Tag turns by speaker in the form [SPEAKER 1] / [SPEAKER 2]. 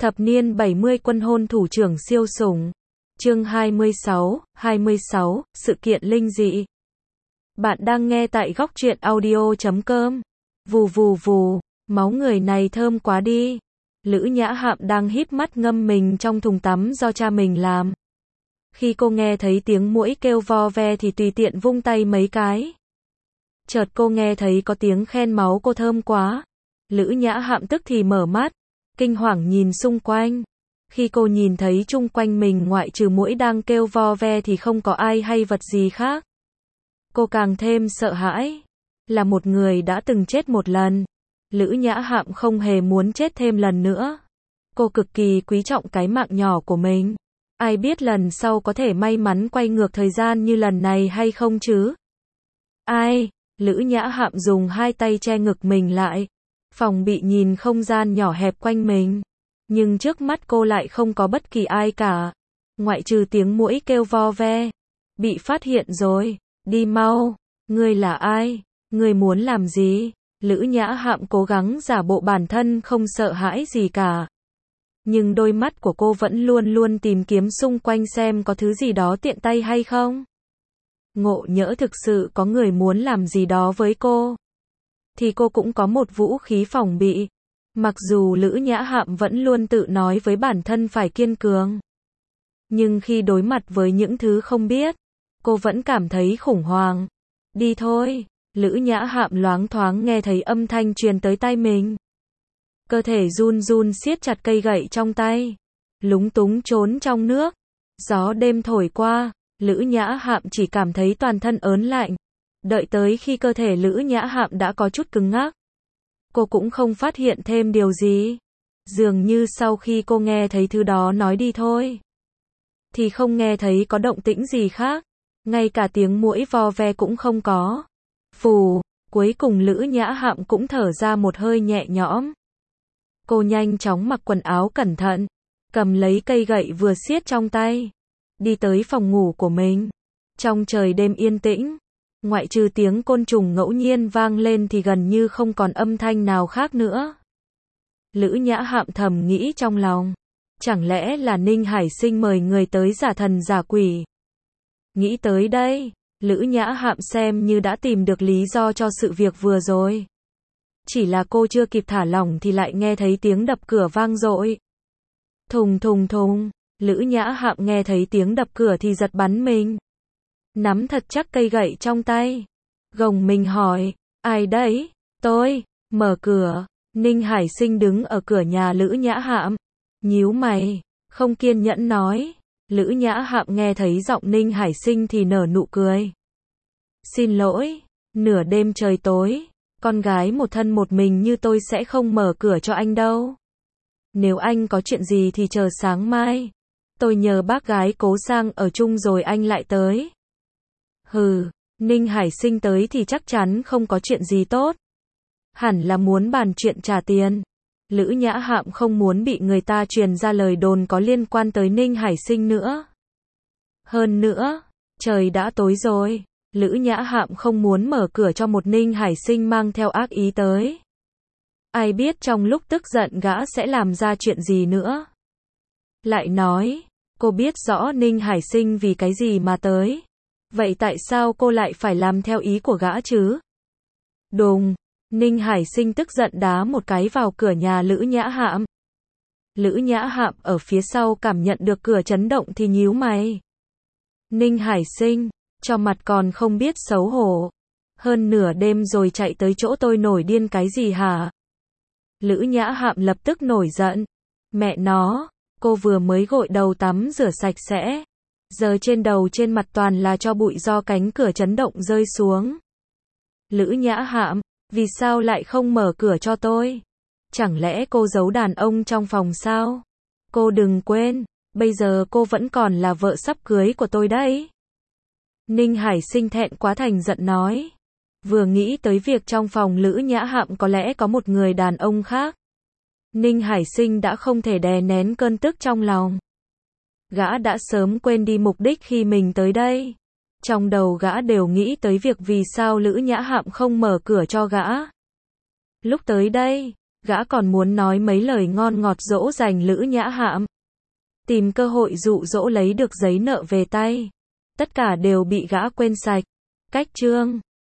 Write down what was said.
[SPEAKER 1] Thập niên 70 quân hôn thủ trưởng siêu sủng. Chương 26, sự kiện linh dị. Bạn đang nghe tại góc truyện audio.com. Vù vù vù, máu người này thơm quá đi. Lữ Nhã Hạm đang híp mắt ngâm mình trong thùng tắm do cha mình làm. Khi cô nghe thấy tiếng muỗi kêu vo ve thì tùy tiện vung tay mấy cái. Chợt cô nghe thấy có tiếng khen máu cô thơm quá. Lữ Nhã Hạm tức thì mở mắt, kinh hoàng nhìn xung quanh. Khi cô nhìn thấy chung quanh mình ngoại trừ muỗi đang kêu vo ve thì không có ai hay vật gì khác. Cô càng thêm sợ hãi. Là một người đã từng chết một lần. Lữ Nhã Hạm không hề muốn chết thêm lần nữa. Cô cực kỳ quý trọng cái mạng nhỏ của mình. Ai biết lần sau có thể may mắn quay ngược thời gian như lần này hay không chứ? Ai? Lữ Nhã Hạm dùng hai tay che ngực mình lại. Phòng bị nhìn không gian nhỏ hẹp quanh mình. Nhưng trước mắt cô lại không có bất kỳ ai cả. Ngoại trừ tiếng muỗi kêu vo ve. Bị phát hiện rồi. Đi mau. Ngươi là ai? Ngươi muốn làm gì? Lữ Nhã Hạm cố gắng giả bộ bản thân không sợ hãi gì cả. Nhưng đôi mắt của cô vẫn luôn luôn tìm kiếm xung quanh xem có thứ gì đó tiện tay hay không. Ngộ nhỡ thực sự có người muốn làm gì đó với cô. Thì cô cũng có một vũ khí phòng bị. Mặc dù Lữ Nhã Hạm vẫn luôn tự nói với bản thân phải kiên cường. Nhưng khi đối mặt với những thứ không biết, cô vẫn cảm thấy khủng hoảng. Đi thôi. Lữ Nhã Hạm loáng thoáng nghe thấy âm thanh truyền tới tai mình. Cơ thể run run siết chặt cây gậy trong tay. Lúng túng trốn trong nước. Gió đêm thổi qua, Lữ Nhã Hạm chỉ cảm thấy toàn thân ớn lạnh. Đợi tới khi cơ thể Lữ Nhã Hạm đã có chút cứng ngắc. Cô cũng không phát hiện thêm điều gì. Dường như sau khi cô nghe thấy thứ đó nói đi thôi, thì không nghe thấy có động tĩnh gì khác. Ngay cả tiếng muỗi vo ve cũng không có. Phù, cuối cùng Lữ Nhã Hạm cũng thở ra một hơi nhẹ nhõm. Cô nhanh chóng mặc quần áo cẩn thận, cầm lấy cây gậy vừa siết trong tay, đi tới phòng ngủ của mình. Trong trời đêm yên tĩnh, ngoại trừ tiếng côn trùng ngẫu nhiên vang lên thì gần như không còn âm thanh nào khác nữa. Lữ Nhã Hạm thầm nghĩ trong lòng, chẳng lẽ là Ninh Hải Sinh mời người tới giả thần giả quỷ? Nghĩ tới đây, Lữ Nhã Hạm xem như đã tìm được lý do cho sự việc vừa rồi. Chỉ là cô chưa kịp thả lỏng thì lại nghe thấy tiếng đập cửa vang dội. Thùng thùng thùng, Lữ Nhã Hạm nghe thấy tiếng đập cửa thì giật bắn mình. Nắm thật chắc cây gậy trong tay. Gồng mình hỏi, ai đấy? Tôi. Mở cửa. Ninh Hải Sinh đứng ở cửa nhà Lữ Nhã Hạm. Nhíu mày, không kiên nhẫn nói. Lữ Nhã Hạm nghe thấy giọng Ninh Hải Sinh thì nở nụ cười. Xin lỗi, nửa đêm trời tối, con gái một thân một mình như tôi sẽ không mở cửa cho anh đâu. Nếu anh có chuyện gì thì chờ sáng mai. Tôi nhờ bác gái cố sang ở chung rồi anh lại tới. Hừ, Ninh Hải Sinh tới thì chắc chắn không có chuyện gì tốt. Hẳn là muốn bàn chuyện trả tiền. Lữ Nhã Hạm không muốn bị người ta truyền ra lời đồn có liên quan tới Ninh Hải Sinh nữa. Hơn nữa, trời đã tối rồi. Lữ Nhã Hạm không muốn mở cửa cho một Ninh Hải Sinh mang theo ác ý tới. Ai biết trong lúc tức giận gã sẽ làm ra chuyện gì nữa. Lại nói, cô biết rõ Ninh Hải Sinh vì cái gì mà tới. Vậy tại sao cô lại phải làm theo ý của gã chứ? Đùng, Ninh Hải Sinh tức giận đá một cái vào cửa nhà Lữ Nhã Hạm. Lữ Nhã Hạm ở phía sau cảm nhận được cửa chấn động thì nhíu mày. Ninh Hải Sinh, cho mặt còn không biết xấu hổ. Hơn nửa đêm rồi chạy tới chỗ tôi nổi điên cái gì hả? Lữ Nhã Hạm lập tức nổi giận. Mẹ nó, cô vừa mới gội đầu tắm rửa sạch sẽ. Giờ trên đầu trên mặt toàn là tro bụi do cánh cửa chấn động rơi xuống. Lữ Nhã Hạm, vì sao lại không mở cửa cho tôi? Chẳng lẽ cô giấu đàn ông trong phòng sao? Cô đừng quên, bây giờ cô vẫn còn là vợ sắp cưới của tôi đấy. Ninh Hải Sinh thẹn quá thành giận nói. Vừa nghĩ tới việc trong phòng Lữ Nhã Hạm có lẽ có một người đàn ông khác. Ninh Hải Sinh đã không thể đè nén cơn tức trong lòng. Gã đã sớm quên đi mục đích khi mình tới đây. Trong đầu gã đều nghĩ tới việc vì sao Lữ Nhã Hạm không mở cửa cho gã. Lúc tới đây, Gã còn muốn nói mấy lời ngon ngọt dỗ dành Lữ Nhã Hạm. Tìm cơ hội dụ dỗ lấy được giấy nợ về tay. Tất cả đều bị gã quên sạch. Cách chương